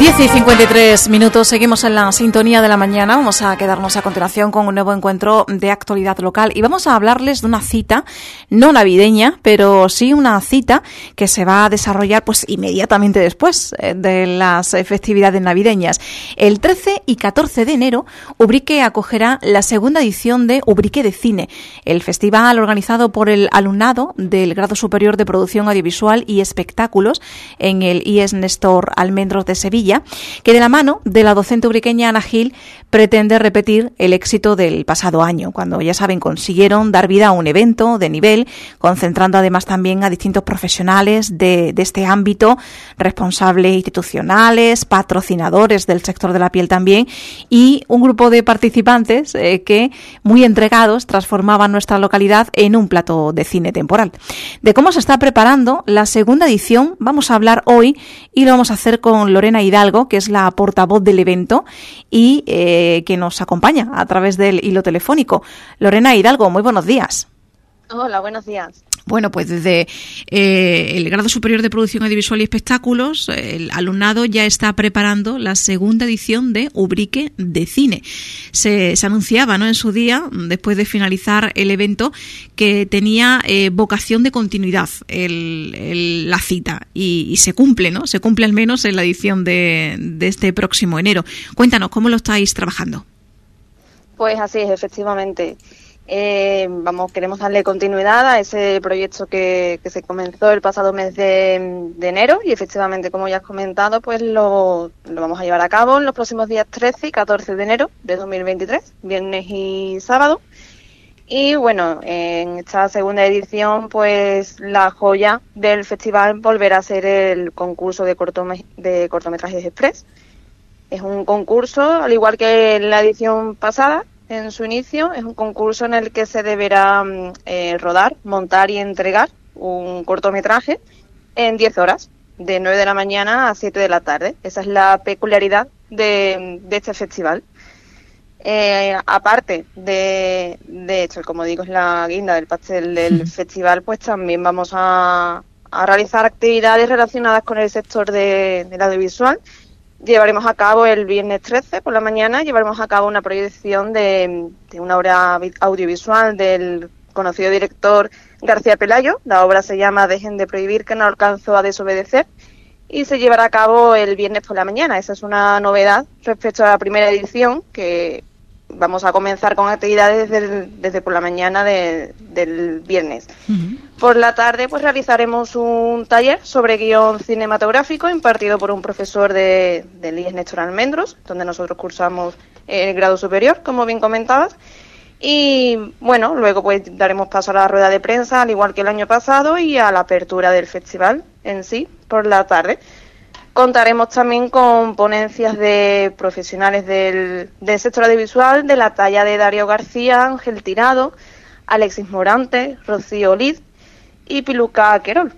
10:53, seguimos en la sintonía de la mañana. Vamos a quedarnos a continuación con un nuevo encuentro de actualidad local y vamos a hablarles de una cita no navideña, pero sí una cita que se va a desarrollar pues inmediatamente después de las festividades navideñas. El 13 y 14 de enero, Ubrique acogerá la segunda edición de Ubrique de Cine, el festival organizado por el alumnado del Grado Superior de Producción Audiovisual y Espectáculos en el IES Néstor Almendros de Sevilla, que de la mano de la docente ubriqueña Ana Gil pretende repetir el éxito del pasado año, cuando, ya saben, consiguieron dar vida a un evento de nivel, concentrando además también a distintos profesionales de este ámbito, responsables institucionales, patrocinadores del sector de la piel también, y un grupo de participantes que, muy entregados, transformaban nuestra localidad en un plató de cine temporal. De cómo se está preparando la segunda edición vamos a hablar hoy y lo vamos a hacer con Lorena Hidalgo, que es la portavoz del evento y que nos acompaña a través del hilo telefónico. Lorena Hidalgo, muy buenos días. Hola, buenos días. Bueno, pues desde el Grado Superior de Producción Audiovisual y Espectáculos, el alumnado ya está preparando la segunda edición de Ubrique de Cine. Se anunciaba, ¿no?, en su día, después de finalizar el evento, que tenía vocación de continuidad la cita y se cumple, ¿no? Se cumple al menos en la edición de este próximo enero. Cuéntanos, ¿cómo lo estáis trabajando? Pues así es, efectivamente. Queremos darle continuidad a ese proyecto que se comenzó el pasado mes de enero y efectivamente, como ya has comentado, pues lo vamos a llevar a cabo en los próximos días 13 y 14 de enero de 2023, viernes y sábado. Y bueno, en esta segunda edición, pues la joya del festival volverá a ser el concurso de cortometrajes express. Es un concurso, al igual que en la edición pasada, en su inicio, es un concurso en el que se deberá rodar, montar y entregar un cortometraje en 10 horas, de 9 de la mañana a 7 de la tarde. Esa es la peculiaridad de este festival. Aparte de esto, como digo, es la guinda del pastel del festival, pues también vamos a realizar actividades relacionadas con el sector del audiovisual. Llevaremos a cabo el viernes 13 por la mañana, llevaremos a cabo una proyección de una obra audiovisual del conocido director García Pelayo. La obra se llama Dejen de prohibir que no alcanzo a desobedecer y se llevará a cabo el viernes por la mañana. Esa es una novedad respecto a la primera edición, que vamos a comenzar con actividades desde por la mañana del viernes. Uh-huh. Por la tarde pues realizaremos un taller sobre guión cinematográfico impartido por un profesor del IES Néstor Almendros, donde nosotros cursamos el grado superior, como bien comentabas. Y bueno, luego pues daremos paso a la rueda de prensa, al igual que el año pasado, y a la apertura del festival en sí por la tarde. Contaremos también con ponencias de profesionales del sector audiovisual de la talla de Darío García, Ángel Tirado, Alexis Morante, Rocío Olid y Piluca Querol.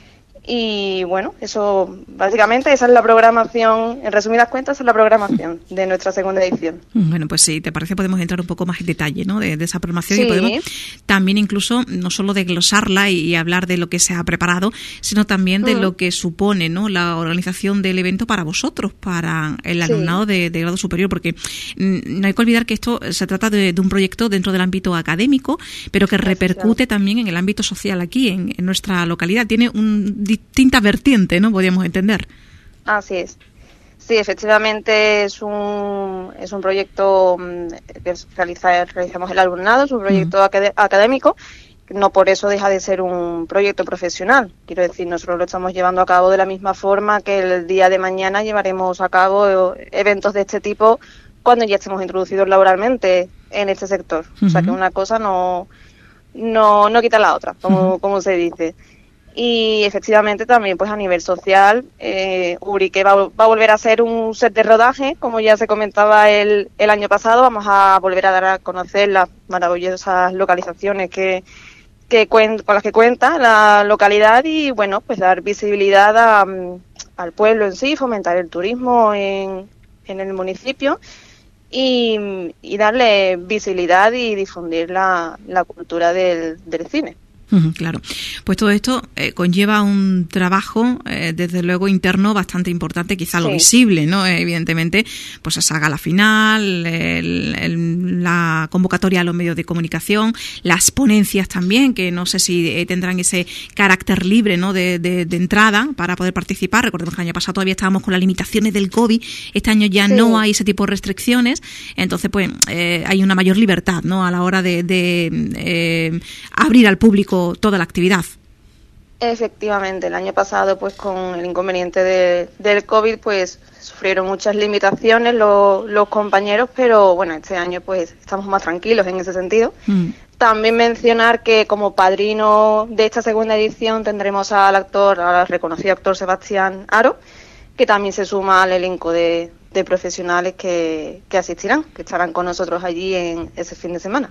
Y bueno, eso básicamente esa es la programación, en resumidas cuentas, esa es la programación de nuestra segunda edición. Bueno, pues si te parece podemos entrar un poco más en detalle, ¿no?, de esa programación. Sí. Y podemos también incluso no solo desglosarla y hablar de lo que se ha preparado, sino también de lo que supone, ¿no?, la organización del evento para vosotros, para el alumnado de grado superior, porque no hay que olvidar que esto se trata de un proyecto dentro del ámbito académico, pero que repercute también en el ámbito social aquí, en nuestra localidad. Tiene distinta vertiente, ¿no?, podríamos entender. Así es. Sí, efectivamente es un proyecto que realizamos el alumnado, es un proyecto académico, no por eso deja de ser un proyecto profesional. Quiero decir, nosotros lo estamos llevando a cabo de la misma forma que el día de mañana llevaremos a cabo eventos de este tipo cuando ya estemos introducidos laboralmente en este sector. O sea que una cosa no quita la otra, como se dice. Y efectivamente también pues a nivel social, Ubrique va a volver a ser un set de rodaje, como ya se comentaba el año pasado. Vamos a volver a dar a conocer las maravillosas localizaciones con las que cuenta la localidad y bueno, pues dar visibilidad al pueblo en sí, fomentar el turismo en el municipio y darle visibilidad y difundir la cultura del cine. Claro, pues todo esto conlleva un trabajo, desde luego interno, bastante importante, quizá lo visible, ¿no? Evidentemente, pues esa gala final, la convocatoria a los medios de comunicación, las ponencias también, que no sé si tendrán ese carácter libre, ¿no? de entrada para poder participar. Recordemos que el año pasado todavía estábamos con las limitaciones del COVID, este año ya no hay ese tipo de restricciones, entonces pues hay una mayor libertad, ¿no? A la hora de abrir al público toda la actividad. Efectivamente, el año pasado, pues con el inconveniente del COVID, pues sufrieron muchas limitaciones los compañeros, pero bueno, este año pues estamos más tranquilos en ese sentido. También mencionar que como padrino de esta segunda edición tendremos al reconocido actor Sebastián Haro, que también se suma al elenco de profesionales que asistirán, que estarán con nosotros allí en ese fin de semana.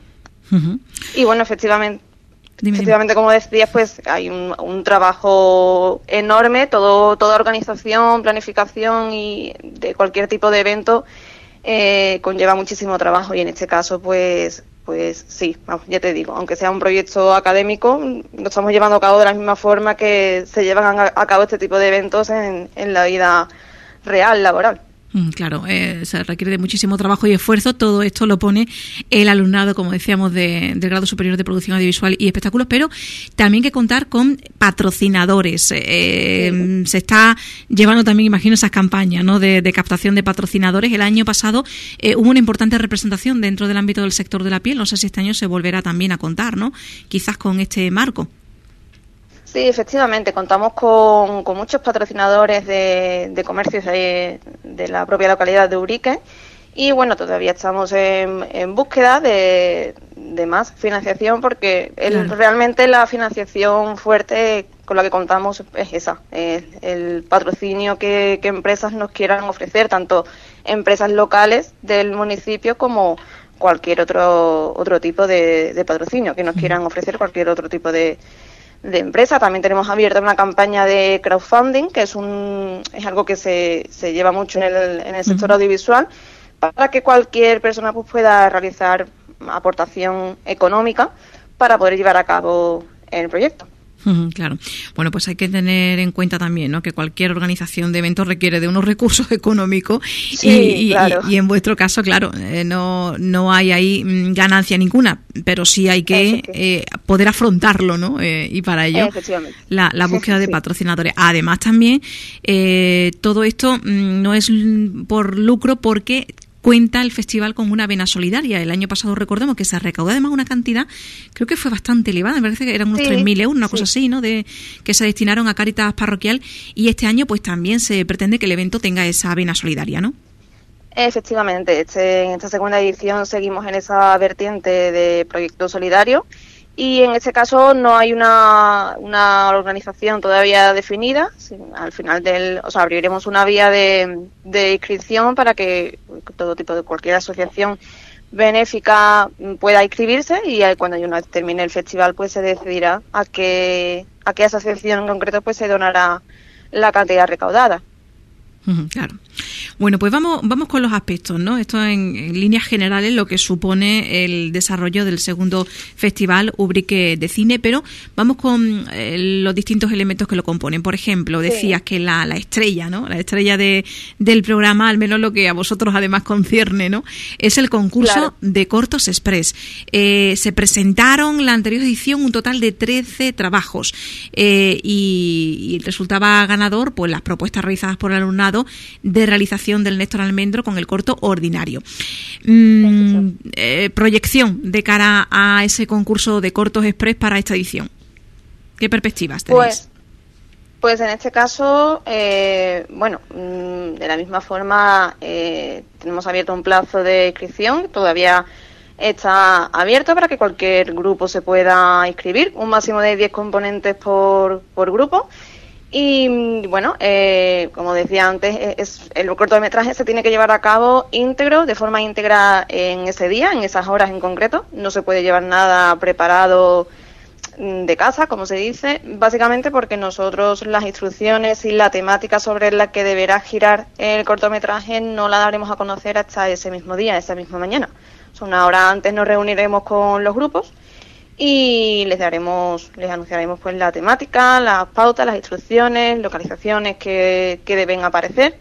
Y bueno, efectivamente, como decías, pues hay un trabajo enorme, toda organización, planificación y de cualquier tipo de evento conlleva muchísimo trabajo, y en este caso pues sí, vamos, ya te digo, aunque sea un proyecto académico, lo estamos llevando a cabo de la misma forma que se llevan a cabo este tipo de eventos en la vida real, laboral. Claro, se requiere de muchísimo trabajo y esfuerzo. Todo esto lo pone el alumnado, como decíamos, del grado superior de producción audiovisual y espectáculos, pero también hay que contar con patrocinadores. Se está llevando también, imagino, esas campañas, ¿no? de captación de patrocinadores. El año pasado hubo una importante representación dentro del ámbito del sector de la piel. No sé si este año se volverá también a contar, ¿no? Quizás con este marco. Sí, efectivamente, contamos con muchos patrocinadores de comercios de la propia localidad de Urique, y bueno, todavía estamos en búsqueda de más financiación, porque realmente la financiación fuerte con la que contamos es esa, el patrocinio que empresas nos quieran ofrecer, tanto empresas locales del municipio como cualquier otro tipo de patrocinio que nos quieran ofrecer, cualquier otro tipo de empresa. También tenemos abierta una campaña de crowdfunding, que es algo que se lleva mucho en el sector audiovisual, para que cualquier persona pues pueda realizar aportación económica para poder llevar a cabo el proyecto. Claro. Bueno, pues hay que tener en cuenta también, ¿no?, que cualquier organización de eventos requiere de unos recursos económicos, claro. y en vuestro caso, claro, no hay ahí ganancia ninguna, pero sí hay que poder afrontarlo, ¿no? Y para ello la búsqueda de patrocinadores. Además también todo esto no es por lucro, porque cuenta el festival con una vena solidaria. El año pasado recordemos que se recaudó además una cantidad, creo que fue bastante elevada, me parece que eran unos 3.000 euros, una cosa así, ¿no?, que se destinaron a Cáritas Parroquial, y este año pues también se pretende que el evento tenga esa vena solidaria, ¿no? Efectivamente, en esta segunda edición seguimos en esa vertiente de proyecto solidario, y en este caso no hay una organización todavía definida. Al final abriremos una vía de inscripción para que todo tipo de cualquier asociación benéfica pueda inscribirse, y cuando termine el festival pues se decidirá a qué asociación en concreto pues se donará la cantidad recaudada. Claro. Bueno, pues vamos con los aspectos, ¿no? Esto en líneas generales lo que supone el desarrollo del segundo festival Ubrique de cine, pero vamos con los distintos elementos que lo componen. Por ejemplo, decías que la estrella, ¿no? La estrella del programa, al menos lo que a vosotros además concierne, ¿no?, es el concurso de cortos express. Se presentaron la anterior edición un total de 13 trabajos y resultaba ganador pues las propuestas realizadas por el alumnado de realización del Néstor Almendro con el corto Ordinario. Proyección de cara a ese concurso de cortos express para esta edición. ¿Qué perspectivas tenéis? Pues en este caso, de la misma forma, tenemos abierto un plazo de inscripción, todavía está abierto para que cualquier grupo se pueda inscribir, un máximo de 10 componentes por grupo. Y bueno, como decía antes, el cortometraje se tiene que llevar a cabo de forma íntegra en ese día, en esas horas en concreto. No se puede llevar nada preparado de casa, como se dice, básicamente porque nosotros las instrucciones y la temática sobre la que deberá girar el cortometraje no la daremos a conocer hasta ese mismo día, esa misma mañana. Una hora antes nos reuniremos con los grupos y les anunciaremos pues la temática, las pautas, las instrucciones, localizaciones que deben aparecer.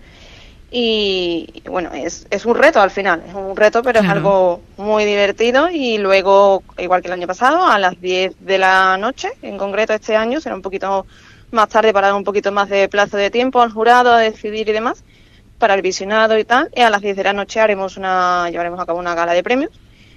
Y bueno, es un reto al final, es un reto, pero claro, es algo muy divertido. Y luego, igual que el año pasado, a las 10 de la noche, en concreto este año, será un poquito más tarde para dar un poquito más de plazo de tiempo al jurado a decidir y demás, para el visionado y tal, y a las 10 de la noche llevaremos a cabo una gala de premios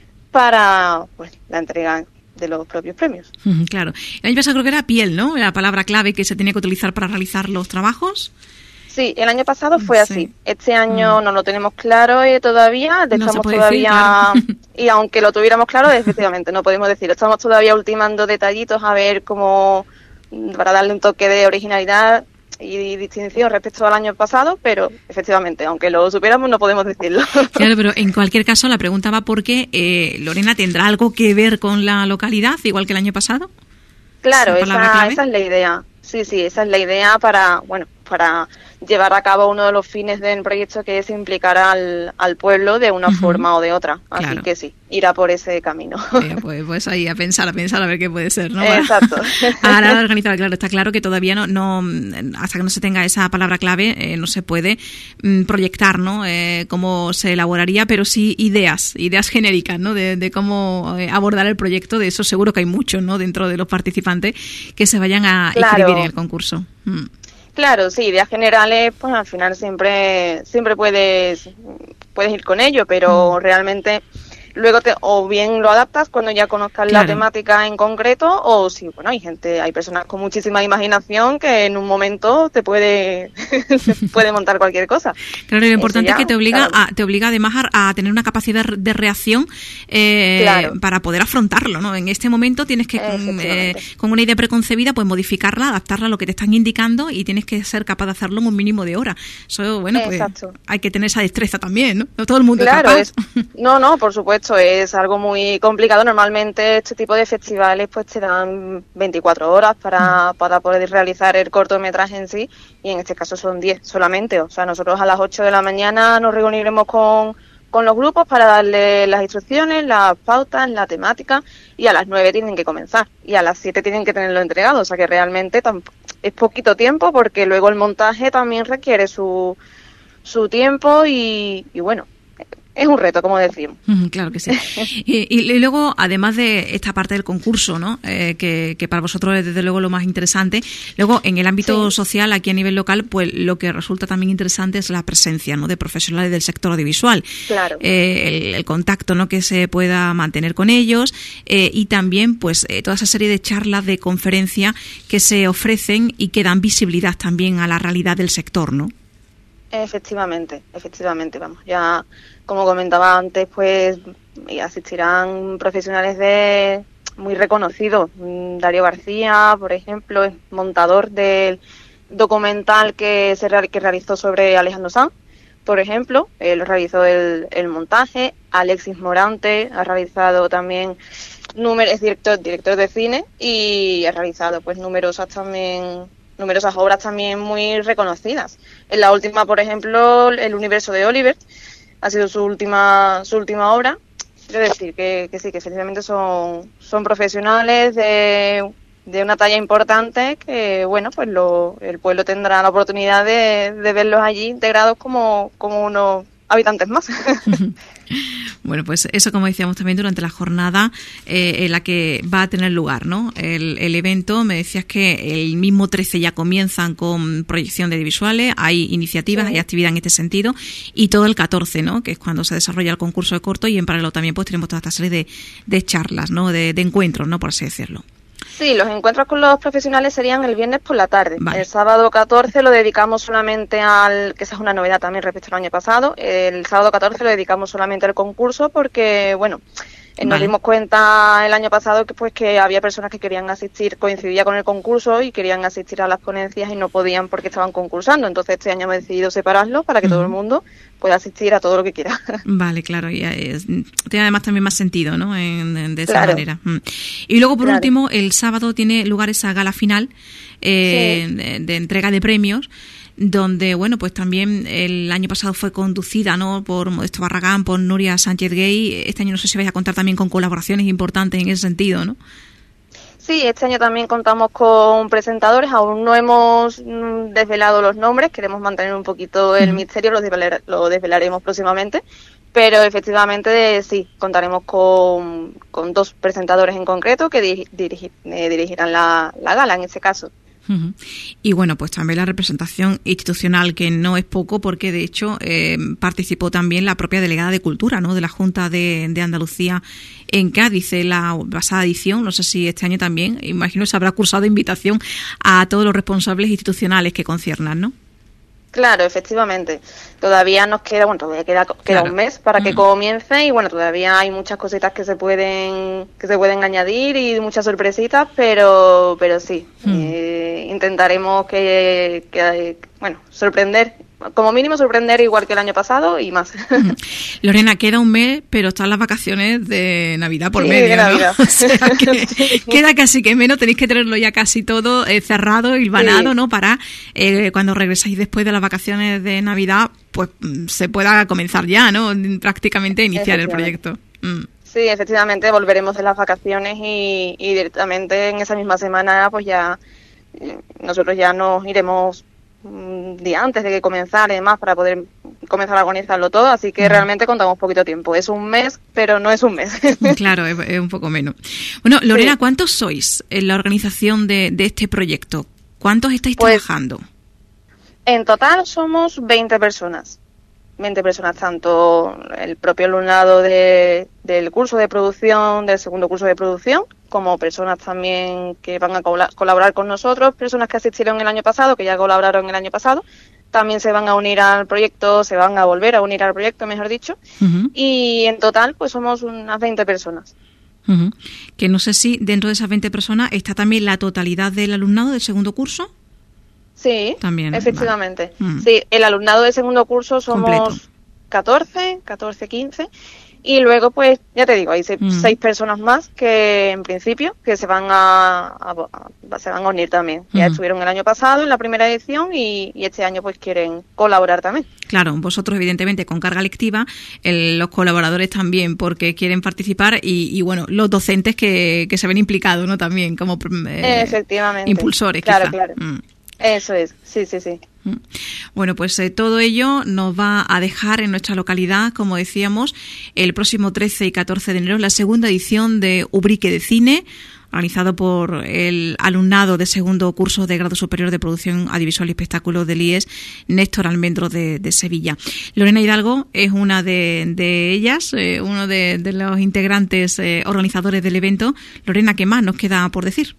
para pues la entrega de los propios premios. Claro. El año pasado creo que era piel, ¿no? La palabra clave que se tenía que utilizar para realizar los trabajos. Sí, el año pasado fue así. Este año no lo tenemos claro todavía, estamos todavía, decir, claro. Y aunque lo tuviéramos claro, efectivamente, no podemos decirlo. Estamos todavía ultimando detallitos a ver cómo, para darle un toque de originalidad y distinción respecto al año pasado, pero efectivamente, aunque lo supiéramos, no podemos decirlo. Claro, pero en cualquier caso la pregunta va porque, Lorena, ¿tendrá algo que ver con la localidad, igual que el año pasado? Claro, esa es la idea. Sí, esa es la idea para llevar a cabo uno de los fines del proyecto, que es implicar al pueblo de una forma o de otra. Así claro, que sí, irá por ese camino. Pues ahí a pensar a ver qué puede ser, ¿no? Exacto. Ahora organizar, claro, está claro que todavía no hasta que no se tenga esa palabra clave, no se puede proyectar, ¿no? Cómo se elaboraría, pero sí ideas genéricas, ¿no? De cómo abordar el proyecto. De eso seguro que hay muchos, ¿no? Dentro de los participantes que se vayan a inscribir en el concurso. Claro, sí, ideas generales, pues al final siempre puedes ir con ello, pero realmente luego o bien lo adaptas cuando ya conozcas la temática en concreto, o si, bueno, hay personas con muchísima imaginación que en un momento se puede montar cualquier cosa. Claro, y lo importante es que te obliga además a tener una capacidad de reacción para poder afrontarlo, ¿no? En este momento tienes que, con una idea preconcebida, pues modificarla, adaptarla a lo que te están indicando, y tienes que ser capaz de hacerlo en un mínimo de hora. Eso, bueno, pues hay que tener esa destreza también, ¿no? No todo el mundo es capaz. No, por supuesto, es algo muy complicado. Normalmente este tipo de festivales pues te dan 24 horas para poder realizar el cortometraje en sí, y en este caso son 10 solamente. O sea, nosotros a las 8 de la mañana nos reuniremos con los grupos para darle las instrucciones, las pautas, la temática, y a las 9 tienen que comenzar, y a las 7 tienen que tenerlo entregado. O sea que realmente es poquito tiempo, porque luego el montaje también requiere su tiempo y bueno, es un reto, como decimos. Claro que sí. Y luego, además de esta parte del concurso, ¿no? Que para vosotros es desde luego lo más interesante, luego en el ámbito social, aquí a nivel local, pues lo que resulta también interesante es la presencia, ¿no? De profesionales del sector audiovisual. Claro. El contacto, ¿no? Que se pueda mantener con ellos, y también pues toda esa serie de charlas, de conferencias que se ofrecen y que dan visibilidad también a la realidad del sector, ¿no? Efectivamente, vamos, ya como comentaba antes, pues asistirán profesionales muy reconocidos. Darío García, por ejemplo, es montador del documental que realizó sobre Alejandro Sanz, por ejemplo, él realizó el montaje. Alexis Morante ha realizado también es director de cine, y ha realizado pues numerosas obras también muy reconocidas. En la última, por ejemplo, El universo de Oliver ha sido su última obra. Quiero decir que sí, que efectivamente son profesionales de una talla importante, que bueno, pues el pueblo tendrá la oportunidad de verlos allí integrados como unos habitantes más. Bueno, pues eso, como decíamos también durante la jornada en la que va a tener lugar, ¿no? El evento, me decías que el mismo 13 ya comienzan con proyección de audiovisuales, hay iniciativas, hay actividad en este sentido, y todo el 14, ¿no? Que es cuando se desarrolla el concurso de corto, y en paralelo también pues tenemos toda esta serie de charlas, ¿no? De encuentros, ¿no? Por así decirlo. Sí, los encuentros con los profesionales serían el viernes por la tarde. Vale. El sábado 14 lo dedicamos solamente que esa es una novedad también respecto al año pasado, el sábado 14 lo dedicamos solamente al concurso, porque, bueno, nos dimos cuenta el año pasado que había personas que querían asistir, coincidía con el concurso y querían asistir a las ponencias y no podían porque estaban concursando. Entonces este año hemos decidido separarlo para que todo el mundo pueda asistir a todo lo que quiera. Vale, claro, y tiene además también más sentido, ¿no? De esa manera. Y luego, por último, el sábado tiene lugar esa gala final de entrega de premios. donde, bueno, pues también el año pasado fue conducida, ¿no?, por Modesto Barragán, por Nuria Sánchez Gay. Este año no sé si vais a contar también con colaboraciones importantes en ese sentido, ¿no? Sí, este año también contamos con presentadores, aún no hemos desvelado los nombres, queremos mantener un poquito el misterio, lo desvelaremos próximamente, pero efectivamente sí, contaremos con 2 presentadores en concreto que dirigirán la gala en este caso. Y bueno, pues también la representación institucional, que no es poco, porque de hecho participó también la propia delegada de Cultura, ¿no?, de la Junta de Andalucía en Cádiz en la pasada edición. No sé si este año también, imagino, se habrá cursado invitación a todos los responsables institucionales que conciernan, ¿no? Claro, efectivamente. Todavía nos queda, queda un mes para que comience y bueno, todavía hay muchas cositas que se pueden añadir y muchas sorpresitas, pero sí, intentaremos sorprender, como mínimo sorprender igual que el año pasado y más. Lorena, queda un mes, pero están las vacaciones de Navidad por medio, de Navidad. ¿no? O sea que queda casi que menos, tenéis que tenerlo ya casi todo cerrado, hilvanado, ¿no?, para cuando regresáis después de las vacaciones de Navidad, pues se pueda comenzar ya, ¿no?, prácticamente a iniciar el proyecto. Sí, efectivamente, volveremos de las vacaciones y directamente en esa misma semana pues ya nosotros ya nos iremos día antes de que comenzara y demás para poder comenzar a organizarlo todo, así que realmente contamos poquito tiempo. Es un mes, pero no es un mes. Claro, es un poco menos. Bueno, Lorena, ¿cuántos sois en la organización de este proyecto? ¿Cuántos estáis trabajando? En total somos 20 personas. 20 personas, tanto el propio alumnado del curso de producción, del segundo curso de producción, como personas también que van a colaborar con nosotros, personas que asistieron el año pasado, que ya colaboraron el año pasado, también se van a unir al proyecto, se van a volver a unir al proyecto, mejor dicho, y en total pues somos unas 20 personas. Que no sé si dentro de esas 20 personas está también la totalidad del alumnado del segundo curso. Sí, también, efectivamente. Vale. Sí, el alumnado del segundo curso somos 14, 15, y luego, pues, ya te digo, hay 6 personas más que, en principio, que se van a unir también. Ya estuvieron el año pasado en la primera edición y este año, pues, quieren colaborar también. Claro, vosotros, evidentemente, con carga lectiva, los colaboradores también, porque quieren participar y bueno, los docentes que se ven implicados, ¿no?, también, como efectivamente, impulsores, claro, quizá. Claro. Eso es, sí. Bueno, pues todo ello nos va a dejar en nuestra localidad, como decíamos, el próximo 13 y 14 de enero, la segunda edición de Ubrique de Cine, organizado por el alumnado de segundo curso de grado superior de producción audiovisual y espectáculo del IES, Néstor Almendro de Sevilla. Lorena Hidalgo es una de ellas, uno de los integrantes organizadores del evento. Lorena, ¿qué más nos queda por decir?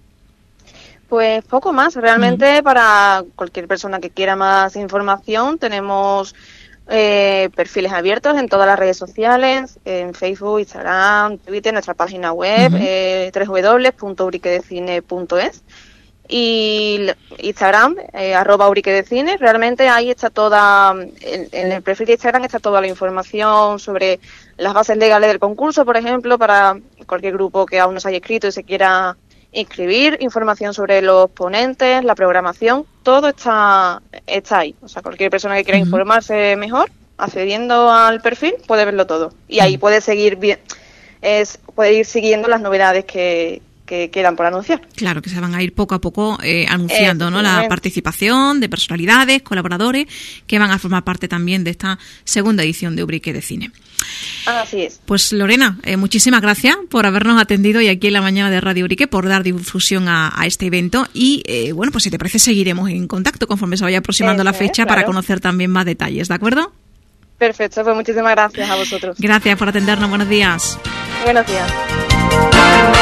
Pues poco más, realmente para cualquier persona que quiera más información tenemos perfiles abiertos en todas las redes sociales, en Facebook, Instagram, Twitter, nuestra página web, www.ubriquedecine.es y Instagram, @ubriquedecine. Realmente ahí está toda, en el perfil de Instagram está toda la información sobre las bases legales del concurso, por ejemplo, para cualquier grupo que aún no se haya inscrito y se quiera inscribir, información sobre los ponentes, la programación, todo está ahí. O sea, cualquier persona que quiera informarse mejor, accediendo al perfil, puede verlo todo. Y ahí puede seguir puede ir siguiendo las novedades que quedan por anunciar. Claro, que se van a ir poco a poco anunciando, ¿no?, la participación de personalidades, colaboradores, que van a formar parte también de esta segunda edición de Ubrique de Cine. Así es. Pues Lorena, muchísimas gracias por habernos atendido y aquí en la mañana de Radio Ubrique, por dar difusión a este evento y, bueno, pues si te parece seguiremos en contacto conforme se vaya aproximando la fecha para conocer también más detalles, ¿de acuerdo? Perfecto, pues muchísimas gracias a vosotros. Gracias por atendernos, buenos días. Buenos días.